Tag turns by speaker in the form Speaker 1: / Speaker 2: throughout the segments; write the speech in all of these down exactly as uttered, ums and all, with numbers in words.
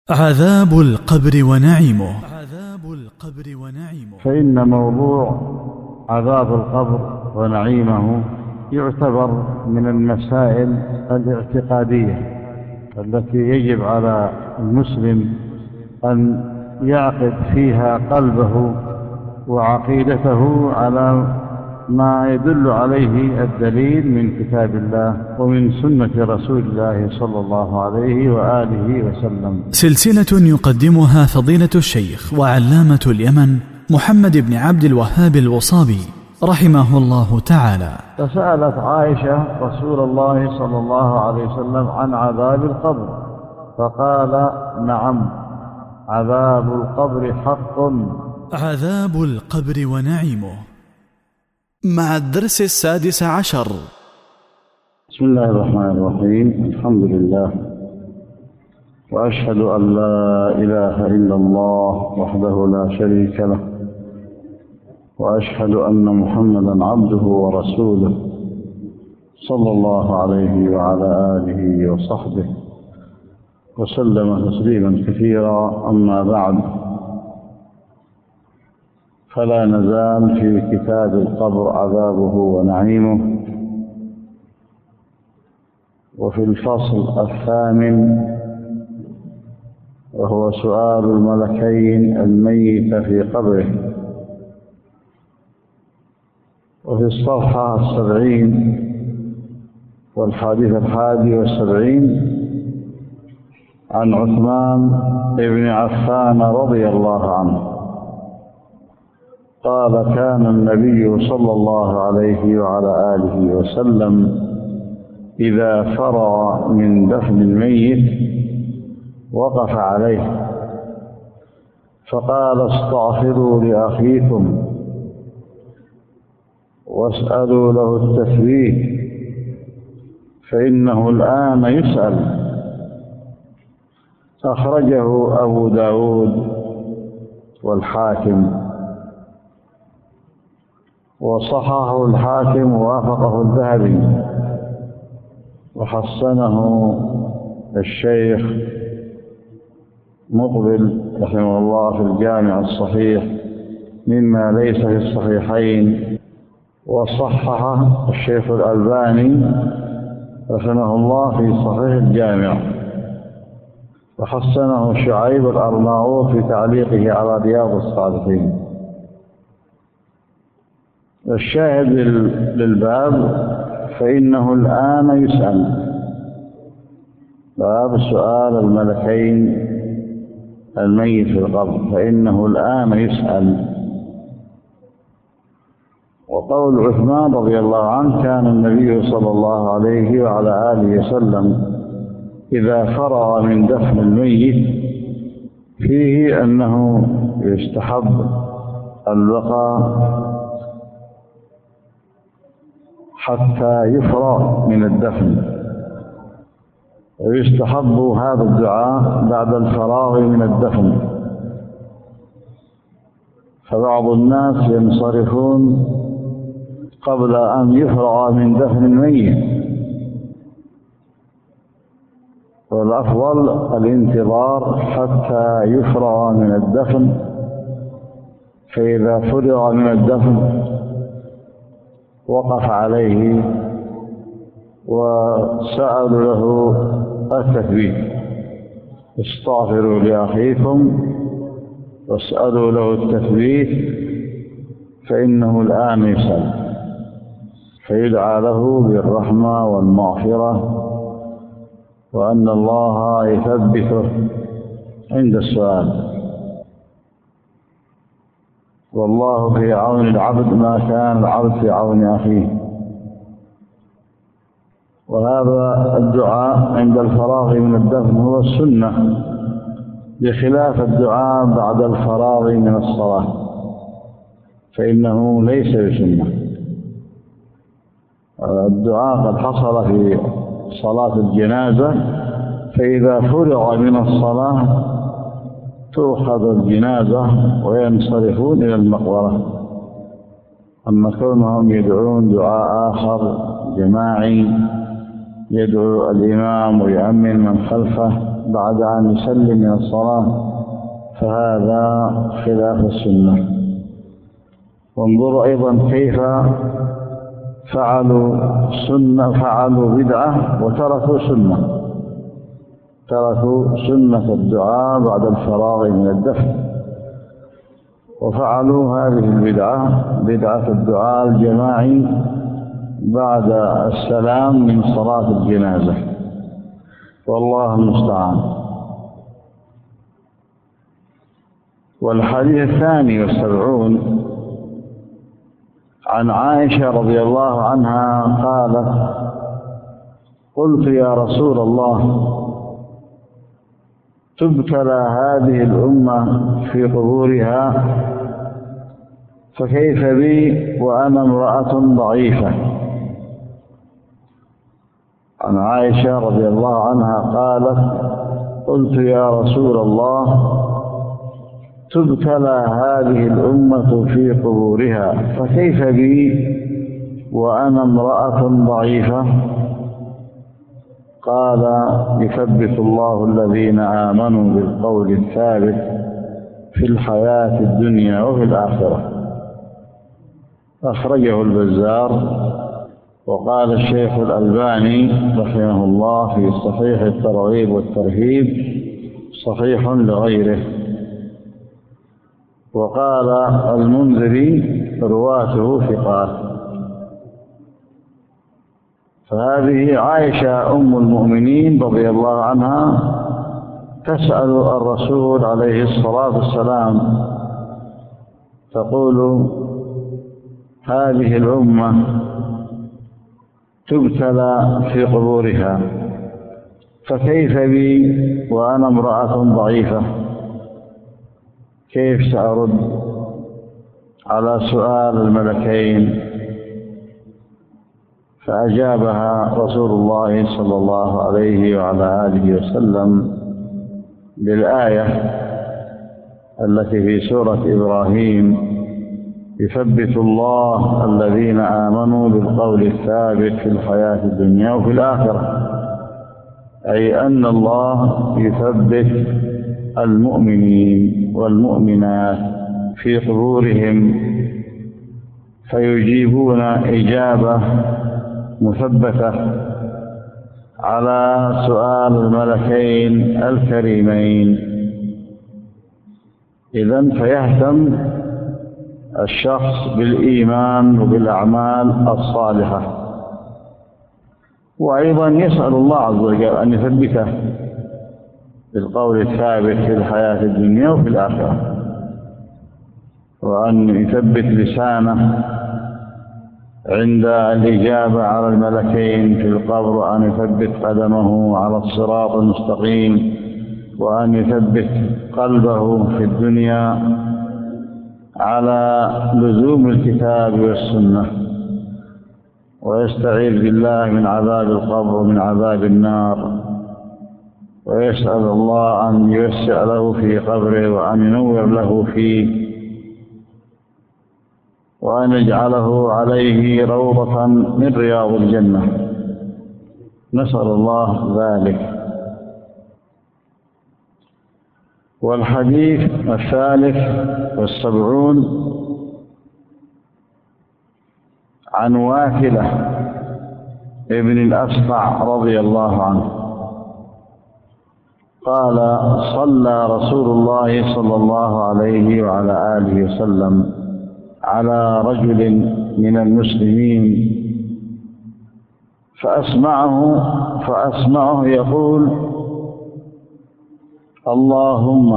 Speaker 1: عذاب القبر ونعيمه. عذاب القبر ونعيمه.
Speaker 2: فإن موضوع عذاب القبر ونعيمه يعتبر من المسائل الاعتقادية التي يجب على المسلم أن يعقد فيها قلبه وعقيدته على ما يدل عليه الدليل من كتاب الله ومن سنة رسول الله صلى الله عليه وآله وسلم.
Speaker 1: سلسلة يقدمها فضيلة الشيخ وعلامة اليمن محمد بن عبد الوهاب الوصابي رحمه الله تعالى.
Speaker 2: فسألت عائشة رسول الله صلى الله عليه وسلم عن عذاب القبر فقال: نعم، عذاب القبر حق.
Speaker 1: عذاب القبر ونعيمه مع الدرس السادس عشر.
Speaker 2: بسم الله الرحمن الرحيم. الحمد لله، وأشهد أن لا إله إلا الله وحده لا شريك له، وأشهد أن محمدا عبده ورسوله صلى الله عليه وعلى آله وصحبه وسلم تسليما كثيرا. أما بعد، فلا نزال في كتاب القبر عذابه ونعيمه، وفي الفصل الثامن وهو سؤال الملكين الميت في قبره. وفي الصفحة السبعين والحديث الحادي والسبعين عن عثمان بن عفان رضي الله عنه قال: كان النبي صلى الله عليه وعلى آله وسلم إذا فرغ من دفن الميت وقف عليه فقال: استغفروا لأخيكم واسألوا له التثبيت فإنه الآن يسأل. أخرجه أبو داود والحاكم، وصححه الحاكم ووافقه الذهبي، وحسنه الشيخ مقبل رحمه الله في الجامع الصحيح مما ليس في الصحيحين، وصححه الشيخ الألباني رحمه الله في صحيح الجامع، وحسنه شعيب الأرناؤوط في تعليقه على رياض الصالحين. الشاهد للباب: فإنه الآن يسأل. باب سؤال الملكين الميت في القبر، فإنه الآن يسأل. وقول عثمان رضي الله عنه: كان النبي صلى الله عليه وعلى آله وسلم إذا فرغ من دفن الميت، فيه أنه يستحب البقاء حتى يفرغ من الدفن، ويستحب هذا الدعاء بعد الفراغ من الدفن. فبعض الناس ينصرفون قبل أن يفرغ من دفن الميت، والأفضل الانتظار حتى يفرغ من الدفن، فإذا فرغ من الدفن وقف عليه وسألوا له التثبيت: استغفروا لأخيكم واسألوا له التثبيت فإنه الآن يسأل، فيدعى له بالرحمة والمغفرة وأن الله يثبته عند السؤال. والله في عون العبد ما كان العبد في عون أخيه. وهذا الدعاء عند الفراغ من الدفن هو السنة، بخلاف الدعاء بعد الفراغ من الصلاة فإنه ليس بسنة. الدعاء قد حصل في صلاة الجنازة، فإذا فرغ من الصلاة تؤخذ الجنازة وينصرفون إلى المقبرة. أما كونهم يدعون دعاء آخر جماعي يدعو الإمام ويؤمن من خلفه بعد أن يسلم من الصلاة فهذا خلاف السنة. وانظروا أيضا كيف فعلوا سنة فعلوا بدعة وتركوا سنة تركوا سنة الدعاء بعد الفراغ من الدفن، وفعلوا هذه البدعة بدعة الدعاء الجماعي بعد السلام من صلاة الجنازة، والله المستعان. والحديث الثاني والسبعون عن عائشة رضي الله عنها قالت: قلت يا رسول الله، تبتلى هذه الأمة في قبورها، فكيف بي وأنا امرأة ضعيفة؟ عن عائشة رضي الله عنها قالت: قلت يا رسول الله، تبتلى هذه الأمة في قبورها، فكيف بي وأنا امرأة ضعيفة؟ قال: يثبت الله الذين آمنوا بالقول الثابت في الحياة الدنيا وفي الآخرة. أخرجه البزار. وقال الشيخ الألباني رحمه الله في صحيح الترغيب والترهيب: صحيح لغيره. وقال المنذري: رواته ثقات. فهذه عائشة أم المؤمنين رضي الله عنها تسأل الرسول عليه الصلاة والسلام، تقول: هذه الأمة تبتلى في قبورها، فكيف بي وأنا امرأة ضعيفة؟ كيف سأرد على سؤال الملكين؟ فأجابها رسول الله صلى الله عليه وعلى آله وسلم بالآية التي في سورة إبراهيم: يثبت الله الذين آمنوا بالقول الثابت في الحياة الدنيا وفي الآخرة، أي أن الله يثبت المؤمنين والمؤمنات في قبورهم فيجيبون إجابة مثبتة على سؤال الملكين الكريمين. إذن فيهتم الشخص بالإيمان وبالأعمال الصالحة، وأيضا يسأل الله عز وجل أن يثبته بالقول الثابت في الحياة الدنيا وفي الآخرة، وأن يثبت لسانه عند الإجابة على الملكين في القبر، وأن يثبت قدمه على الصراط المستقيم، وأن يثبت قلبه في الدنيا على لزوم الكتاب والسنة، ويستعيذ بالله من عذاب القبر ومن عذاب النار، ويسأل الله أن يوسع له في قبره وأن ينور له فيه، وأن يجعله عليه روضة من رياض الجنة. نسأل الله ذلك. والحديث الثالث والسبعون عن واثلة ابن الأسقع رضي الله عنه قال: صلى رسول الله صلى الله عليه وعلى آله وسلم على رجل من المسلمين فأسمعه فأسمعه يقول: اللهم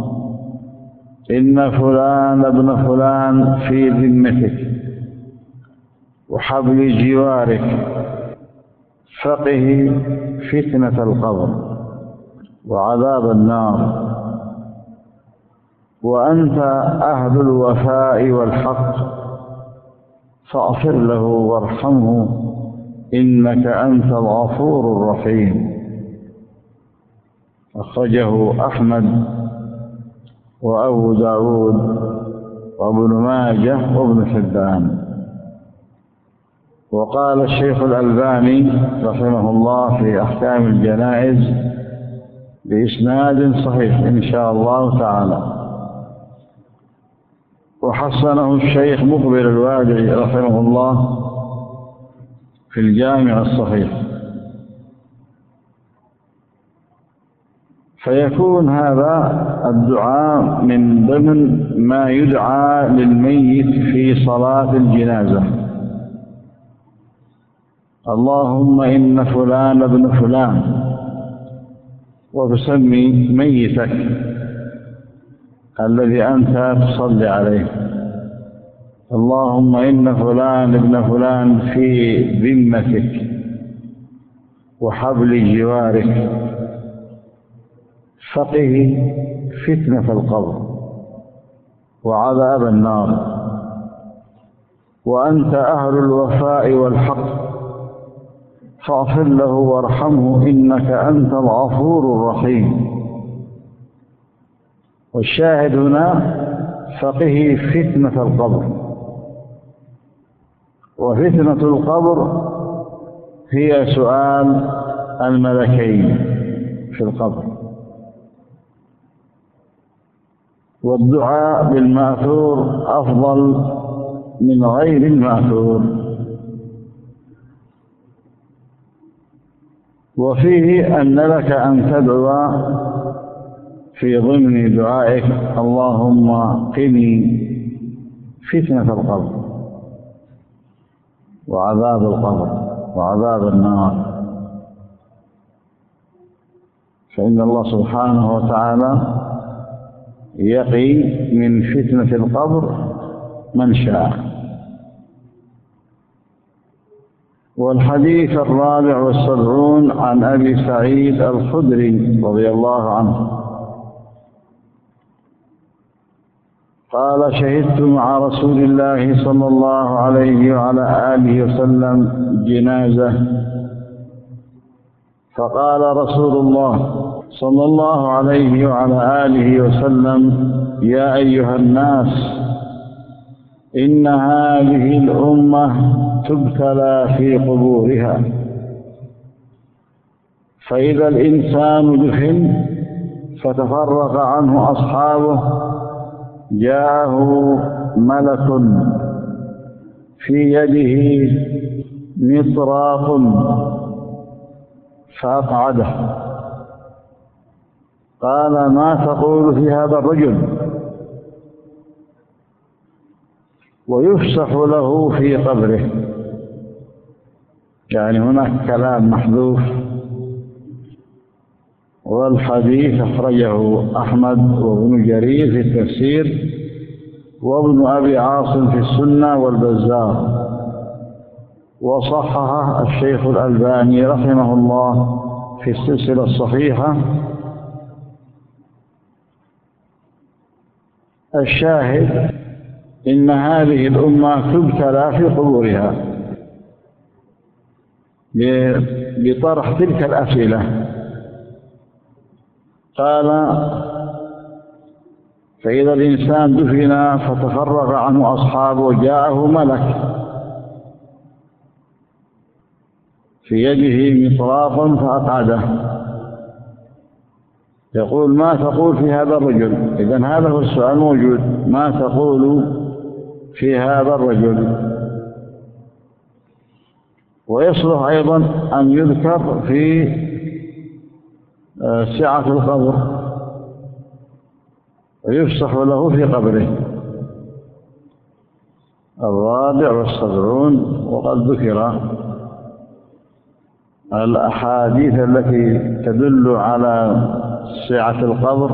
Speaker 2: إن فلان ابن فلان في ذمتك وحبل جوارك، فقه فتنة القبر وعذاب النار، وأنت أهل الوفاء والحق، فاغفر له وارحمه إنك أنت الغفور الرحيم. أخرجه أحمد وأبو داود وابن ماجه وابن حبان. وقال الشيخ الألباني رحمه الله في أحكام الجنائز: بإسناد صحيح إن شاء الله تعالى. وحسنه الشيخ مقبل الوادعي رحمه الله في الجامع الصحيح. فيكون هذا الدعاء من ضمن ما يدعى للميت في صلاة الجنازة: اللهم إن فلان ابن فلان، وتسمي ميتك الذي أنت تصلي عليه: اللهم إن فلان ابن فلان في ذمتك وحبل جوارك، فقه فتنة القبر وعذاب النار، وأنت أهل الوفاء والحق، فاغفر له وارحمه إنك أنت الغفور الرحيم. والشاهد هنا فقه فتنة القبر. وفتنة القبر هي سؤال الملكين في القبر، والدعاء بالمأثور أفضل من غير المأثور. وفيه أن لك أن تدعو في ضمن دعائك: اللهم قني فتنة القبر وعذاب القبر وعذاب النار، فإن الله سبحانه وتعالى يقي من فتنة القبر من شاء. والحديث الرابع والسبعون عن أبي سعيد الخدري رضي الله عنه قال: شهدت مع رسول الله صلى الله عليه وعلى آله وسلم جنازة، فقال رسول الله صلى الله عليه وعلى آله وسلم: يا أيها الناس، إن هذه الأمة تبتلى في قبورها، فإذا الإنسان دفن فتفرق عنه أصحابه جاءه ملك في يده مطراق فأقعده، قال: ما تقول في هذا الرجل؟ ويفسح له في قبره. يعني هناك كلام محذوف. والحديث أخرجه أحمد وابن جرير في التفسير، وابن أبي عاصم في السنة والبزار، وصححه الشيخ الألباني رحمه الله في السلسلة الصحيحة. الشاهد: إن هذه الأمة تبتلى في قبورها بطرح تلك الأسئلة. قال: فإذا الإنسان دفن فتفرق عنه أصحابه جاءه ملك في يده مطراق فأقعده، يقول: ما تقول في هذا الرجل؟ إذن هذا هو السؤال موجود: ما تقول في هذا الرجل؟ ويصلح أيضا أن يذكر في سعة القبر ويفسح له في قبره. الرابع والسبعون. وقد ذكر الأحاديث التي تدل على سعة القبر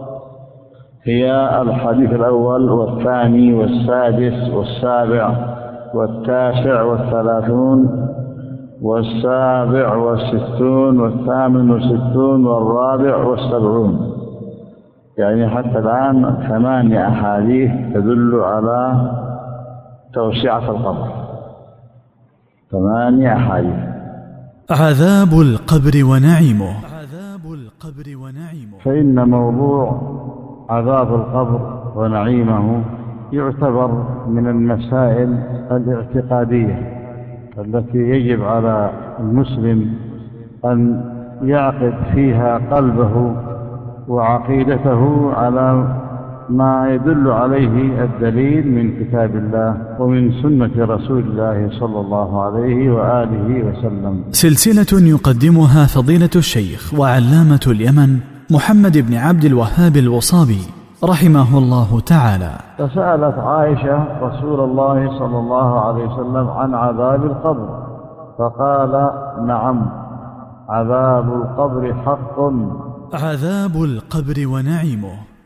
Speaker 2: هي الحديث الأول والثاني والسادس والسابع والتاسع والثلاثون والسابع والستون والثامن والستون والرابع والسبعون. يعني حتى الآن ثمانية أحاديث تدل على توسعة القبر. ثمانية أحاديث.
Speaker 1: عذاب القبر ونعيمه. عذاب القبر ونعيمه.
Speaker 2: فإن موضوع عذاب القبر ونعيمه يعتبر من المسائل الاعتقادية التي يجب على المسلم أن يعقد فيها قلبه وعقيدته على ما يدل عليه الدليل من كتاب الله ومن سنة رسول الله صلى الله عليه وآله وسلم.
Speaker 1: سلسلة يقدمها فضيلة الشيخ وعلامة اليمن محمد بن عبد الوهاب الوصابي رحمه الله تعالى.
Speaker 2: فسألت عائشة رسول الله صلى الله عليه وسلم عن عذاب القبر، فقال: نعم، عذاب القبر حق.
Speaker 1: عذاب القبر ونعيمه.